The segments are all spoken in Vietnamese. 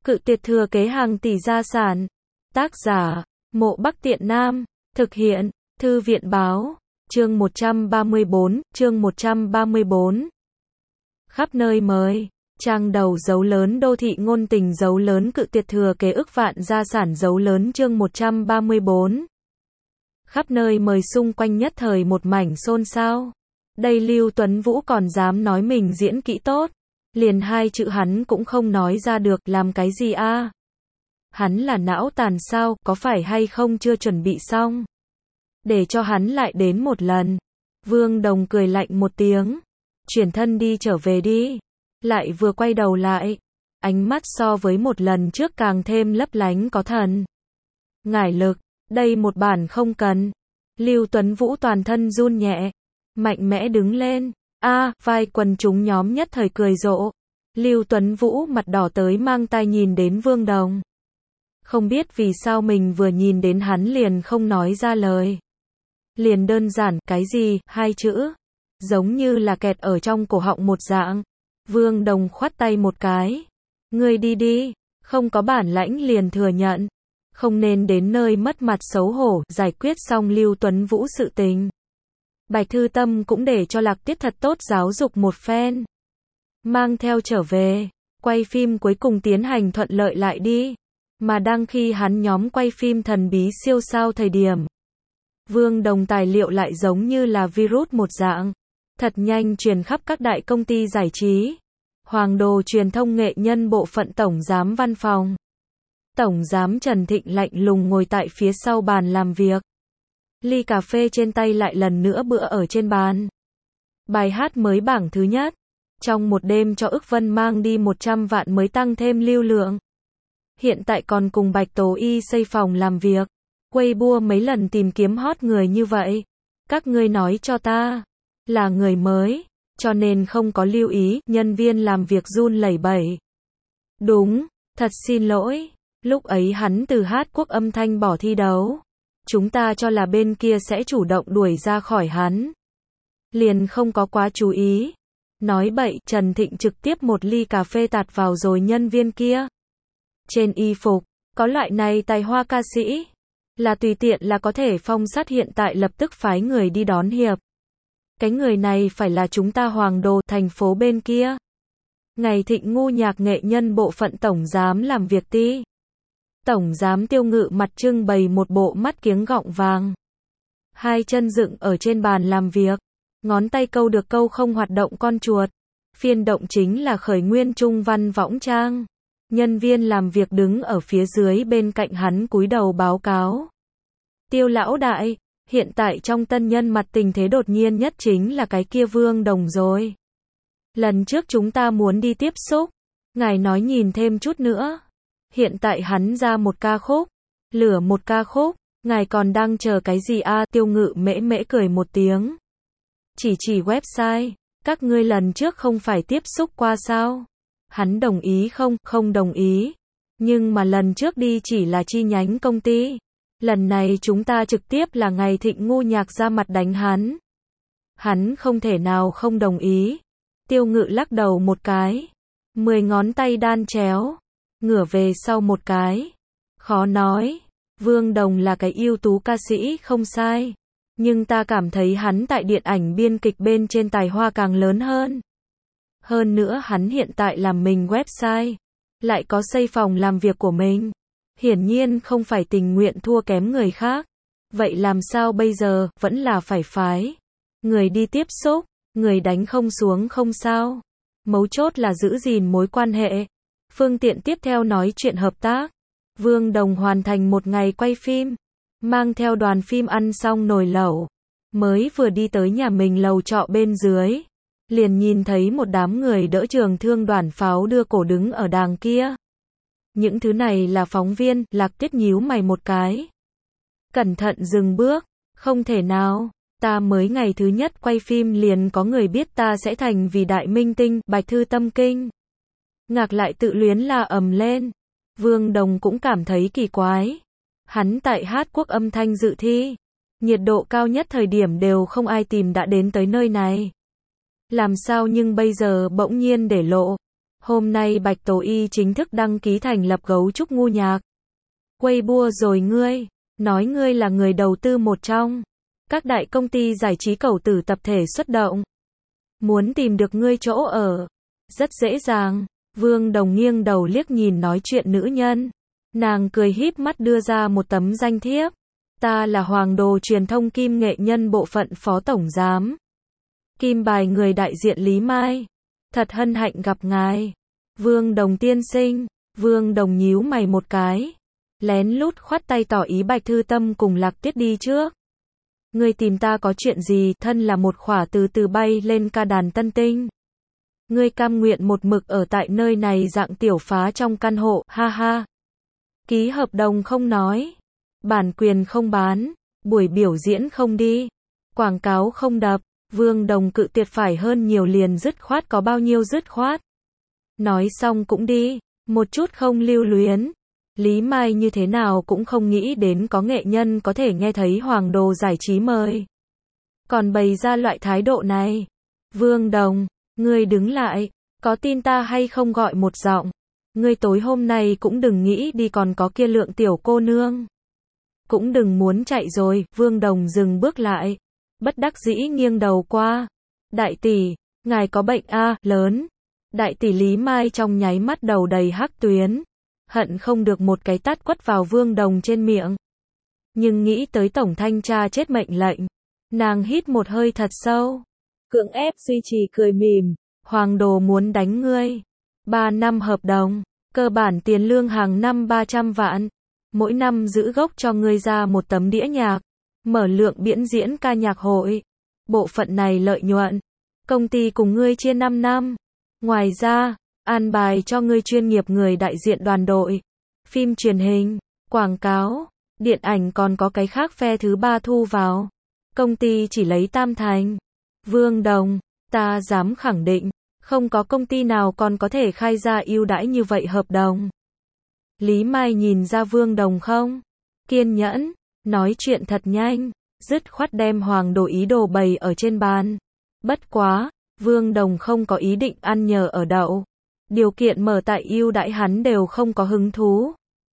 Cự tuyệt thừa kế hàng tỷ gia sản. Tác giả, Mộ Bắc Tiện Nam. Thực hiện, Thư viện báo. Chương 134. Khắp nơi mới. Trang đầu dấu lớn đô thị ngôn tình dấu lớn cự tuyệt thừa kế ức vạn gia sản dấu lớn chương 134. Khắp nơi mời xung quanh nhất thời một mảnh xôn xao. Đây Lưu Tuấn Vũ còn dám nói mình diễn kỹ tốt. Liền hai chữ hắn cũng không nói ra được, làm cái gì a? Hắn là não tàn sao, có phải hay không chưa chuẩn bị xong? Để cho hắn lại đến một lần. Vương Đồng cười lạnh một tiếng. Chuyển thân đi trở về đi. Lại vừa quay đầu lại. Ánh mắt so với một lần trước càng thêm lấp lánh có thần. Ngải lực, đây một bản không cần. Lưu Tuấn Vũ toàn thân run nhẹ. Mạnh mẽ đứng lên. Vai quần chúng nhóm nhất thời cười rộ. Lưu Tuấn Vũ mặt đỏ tới mang tai nhìn đến Vương Đồng. Không biết vì sao mình vừa nhìn đến hắn liền không nói ra lời. Liền đơn giản, cái gì, hai chữ. Giống như là kẹt ở trong cổ họng một dạng. Vương Đồng khoát tay một cái. Ngươi đi đi, không có bản lãnh liền thừa nhận. Không nên đến nơi mất mặt xấu hổ, giải quyết xong Lưu Tuấn Vũ sự tình. Bạch Thư Tâm cũng để cho Lạc Tiết thật tốt giáo dục một phen. Mang theo trở về, quay phim cuối cùng tiến hành thuận lợi lại đi. Mà đang khi hắn nhóm quay phim thần bí siêu sao thời điểm. Vương Đồng tài liệu lại giống như là virus một dạng. Thật nhanh truyền khắp các đại công ty giải trí. Hoàng Đồ truyền thông nghệ nhân bộ phận tổng giám văn phòng. Tổng giám Trần Thịnh lạnh lùng ngồi tại phía sau bàn làm việc. Ly cà phê trên tay lại lần nữa bữa ở trên bàn. Bài hát mới bảng thứ nhất. Trong một đêm cho Ức Vân mang đi 100 vạn mới tăng thêm lưu lượng. Hiện tại còn cùng Bạch Tố Y xây phòng làm việc. Weibo mấy lần tìm kiếm hot người như vậy. Các ngươi nói cho ta. Là người mới. Cho nên không có lưu ý. Nhân viên làm việc run lẩy bẩy. Đúng. Thật xin lỗi. Lúc ấy hắn từ Hát Quốc Âm Thanh bỏ thi đấu. Chúng ta cho là bên kia sẽ chủ động đuổi ra khỏi hắn. Liền không có quá chú ý. Nói bậy, Trần Thịnh trực tiếp một ly cà phê tạt vào rồi nhân viên kia. Trên y phục, có loại này tài hoa ca sĩ. Là tùy tiện là có thể phong sát hiện tại lập tức phái người đi đón hiệp. Cái người này phải là chúng ta Hoàng Đồ thành phố bên kia. Ngày Thịnh ngu nhạc nghệ nhân bộ phận tổng giám làm việc ti. Tổng giám Tiêu Ngự mặt trưng bày một bộ mắt kiếng gọng vàng. Hai chân dựng ở trên bàn làm việc. Ngón tay câu được câu không hoạt động con chuột. Phiên động chính là khởi nguyên trung văn võng trang. Nhân viên làm việc đứng ở phía dưới bên cạnh hắn cúi đầu báo cáo. Tiêu lão đại, hiện tại trong tân nhân mặt tình thế đột nhiên nhất chính là cái kia Vương Đồng rồi. Lần trước chúng ta muốn đi tiếp xúc. Ngài nói nhìn thêm chút nữa. Hiện tại hắn ra một ca khúc. Lửa một ca khúc. Ngài còn đang chờ cái gì a? Tiêu Ngự mễ mễ cười một tiếng. Chỉ website. Các ngươi lần trước không phải tiếp xúc qua sao? Hắn đồng ý không? Không đồng ý. Nhưng mà lần trước đi chỉ là chi nhánh công ty. Lần này chúng ta trực tiếp là Ngày Thịnh ngu nhạc ra mặt đánh hắn. Hắn không thể nào không đồng ý. Tiêu Ngự lắc đầu một cái. 10 ngón tay đan chéo. Ngửa về sau một cái. Khó nói. Vương Đồng là cái ưu tú ca sĩ không sai. Nhưng ta cảm thấy hắn tại điện ảnh biên kịch bên trên tài hoa càng lớn hơn. Hơn nữa hắn hiện tại làm mình website. Lại có xây phòng làm việc của mình. Hiển nhiên không phải tình nguyện thua kém người khác. Vậy làm sao bây giờ, vẫn là phải phái. Người đi tiếp xúc, người đánh không xuống không sao. Mấu chốt là giữ gìn mối quan hệ. Phương tiện tiếp theo nói chuyện hợp tác. Vương Đồng hoàn thành một ngày quay phim. Mang theo đoàn phim ăn xong nồi lẩu. Mới vừa đi tới nhà mình lầu trọ bên dưới. Liền nhìn thấy một đám người đỡ trường thương đoàn pháo đưa cổ đứng ở đàng kia. Những thứ này là phóng viên. Lạc Tiết nhíu mày một cái. Cẩn thận dừng bước. Không thể nào. Ta mới ngày thứ nhất quay phim liền có người biết ta sẽ thành vì đại minh tinh. Bạch Thư Tâm kinh ngạc lại tự luyến la ầm lên. Vương Đồng cũng cảm thấy kỳ quái. Hắn tại Hát Quốc Âm Thanh dự thi. Nhiệt độ cao nhất thời điểm đều không ai tìm đã đến tới nơi này. Làm sao nhưng bây giờ bỗng nhiên để lộ. Hôm nay Bạch Tố Y chính thức đăng ký thành lập Gấu Trúc Ngu Nhạc. Weibo rồi ngươi, nói ngươi là người đầu tư một trong các đại công ty giải trí cẩu tử tập thể xuất động. Muốn tìm được ngươi chỗ ở, rất dễ dàng. Vương Đồng nghiêng đầu liếc nhìn nói chuyện nữ nhân. Nàng cười híp mắt đưa ra một tấm danh thiếp. Ta là Hoàng Đồ Truyền thông Kim nghệ nhân bộ phận phó tổng giám. Kim bài người đại diện Lý Mai. Thật hân hạnh gặp ngài. Vương Đồng tiên sinh. Vương Đồng nhíu mày một cái. Lén lút khoát tay tỏ ý Bạch Thư Tâm cùng Lạc Tiết đi trước. Ngươi tìm ta có chuyện gì? Thân là một khỏa từ từ bay lên ca đàn tân tinh. Ngươi cam nguyện một mực ở tại nơi này dạng tiểu phá trong căn hộ, ha ha. Ký hợp đồng không nói. Bản quyền không bán. Buổi biểu diễn không đi. Quảng cáo không đập. Vương Đồng cự tuyệt phải hơn nhiều liền dứt khoát có bao nhiêu dứt khoát. Nói xong cũng đi. Một chút không lưu luyến. Lý Mai như thế nào cũng không nghĩ đến có nghệ nhân có thể nghe thấy Hoàng Đồ giải trí mời. Còn bày ra loại thái độ này. Vương Đồng, ngươi đứng lại, có tin ta hay không gọi một giọng. Ngươi tối hôm nay cũng đừng nghĩ đi còn có kia Lượng tiểu cô nương. Cũng đừng muốn chạy rồi, Vương Đồng dừng bước lại. Bất đắc dĩ nghiêng đầu qua. Đại tỷ, ngài có bệnh a lớn. Đại tỷ Lý Mai trong nháy mắt đầu đầy hắc tuyến. Hận không được một cái tát quất vào Vương Đồng trên miệng. Nhưng nghĩ tới tổng thanh tra chết mệnh lệnh. Nàng hít một hơi thật sâu. Cưỡng ép duy trì cười mỉm. Hoàng Đồ muốn đánh ngươi. 3 năm hợp đồng. Cơ bản tiền lương hàng năm 300 vạn. Mỗi năm giữ gốc cho ngươi ra một tấm đĩa nhạc. Mở lượng biểu diễn ca nhạc hội. Bộ phận này lợi nhuận. Công ty cùng ngươi chia 5 năm. Ngoài ra, an bài cho ngươi chuyên nghiệp người đại diện đoàn đội. Phim truyền hình, quảng cáo, điện ảnh còn có cái khác phe thứ ba thu vào. Công ty chỉ lấy tam thành. Vương Đồng, ta dám khẳng định, không có công ty nào còn có thể khai ra ưu đãi như vậy hợp đồng. Lý Mai nhìn ra Vương Đồng không? Kiên nhẫn, nói chuyện thật nhanh, dứt khoát đem Hoàng Đồ ý đồ bày ở trên bàn. Bất quá, Vương Đồng không có ý định ăn nhờ ở đậu. Điều kiện mở tại ưu đãi hắn đều không có hứng thú.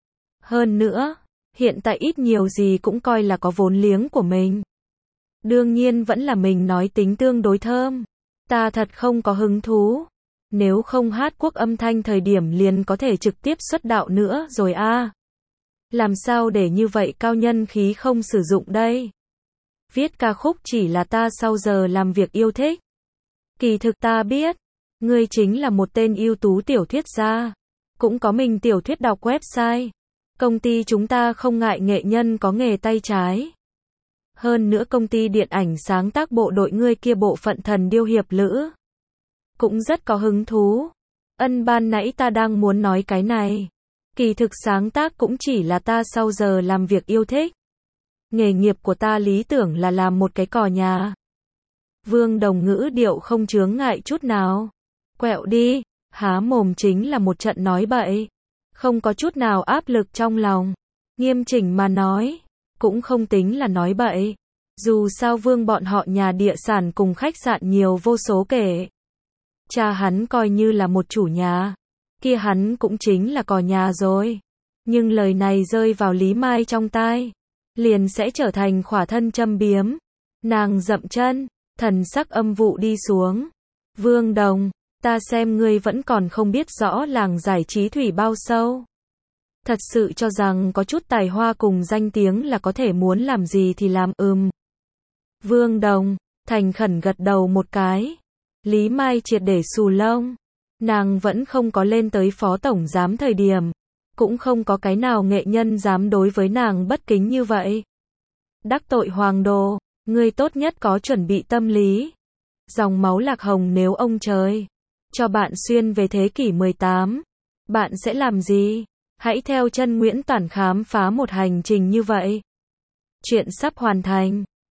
Hơn nữa, hiện tại ít nhiều gì cũng coi là có vốn liếng của mình. Đương nhiên vẫn là mình nói tính tương đối thơm. Ta thật không có hứng thú. Nếu không hát quốc âm thanh thời điểm liền có thể trực tiếp xuất đạo nữa rồi a. Làm sao để như vậy cao nhân khí không sử dụng đây? Viết ca khúc chỉ là ta sau giờ làm việc yêu thích. Kỳ thực ta biết, ngươi chính là một tên ưu tú tiểu thuyết gia. Cũng có mình tiểu thuyết đọc website. Công ty chúng ta không ngại nghệ nhân có nghề tay trái. Hơn nữa công ty điện ảnh sáng tác bộ đội ngươi kia bộ phận Thần Điêu Hiệp Lữ. Cũng rất có hứng thú. Ban nãy ta đang muốn nói cái này. Kỳ thực sáng tác cũng chỉ là ta sau giờ làm việc yêu thích. Nghề nghiệp của ta lý tưởng là làm một cái cò nhà. Vương Đồng ngữ điệu không chướng ngại chút nào. Quẹo đi, há mồm chính là một trận nói bậy. Không có chút nào áp lực trong lòng. Nghiêm chỉnh mà nói, cũng không tính là nói bậy. Dù sao Vương bọn họ nhà địa sản cùng khách sạn nhiều vô số kể. Cha hắn coi như là một chủ nhà. Kia hắn cũng chính là cò nhà rồi. Nhưng lời này rơi vào Lý Mai trong tai. Liền sẽ trở thành khỏa thân châm biếm. Nàng dậm chân, thần sắc âm vụ đi xuống. Vương Đồng, ta xem ngươi vẫn còn không biết rõ làng giải trí thủy bao sâu. Thật sự cho rằng có chút tài hoa cùng danh tiếng là có thể muốn làm gì thì làm. Vương Đồng, thành khẩn gật đầu một cái. Lý Mai triệt để xù lông. Nàng vẫn không có lên tới phó tổng giám thời điểm. Cũng không có cái nào nghệ nhân dám đối với nàng bất kính như vậy. Đắc tội Hoàng Đồ, ngươi tốt nhất có chuẩn bị tâm lý. Dòng máu Lạc Hồng nếu ông trời cho bạn xuyên về thế kỷ 18, bạn sẽ làm gì? Hãy theo chân Nguyễn Toản khám phá một hành trình như vậy. Chuyện sắp hoàn thành.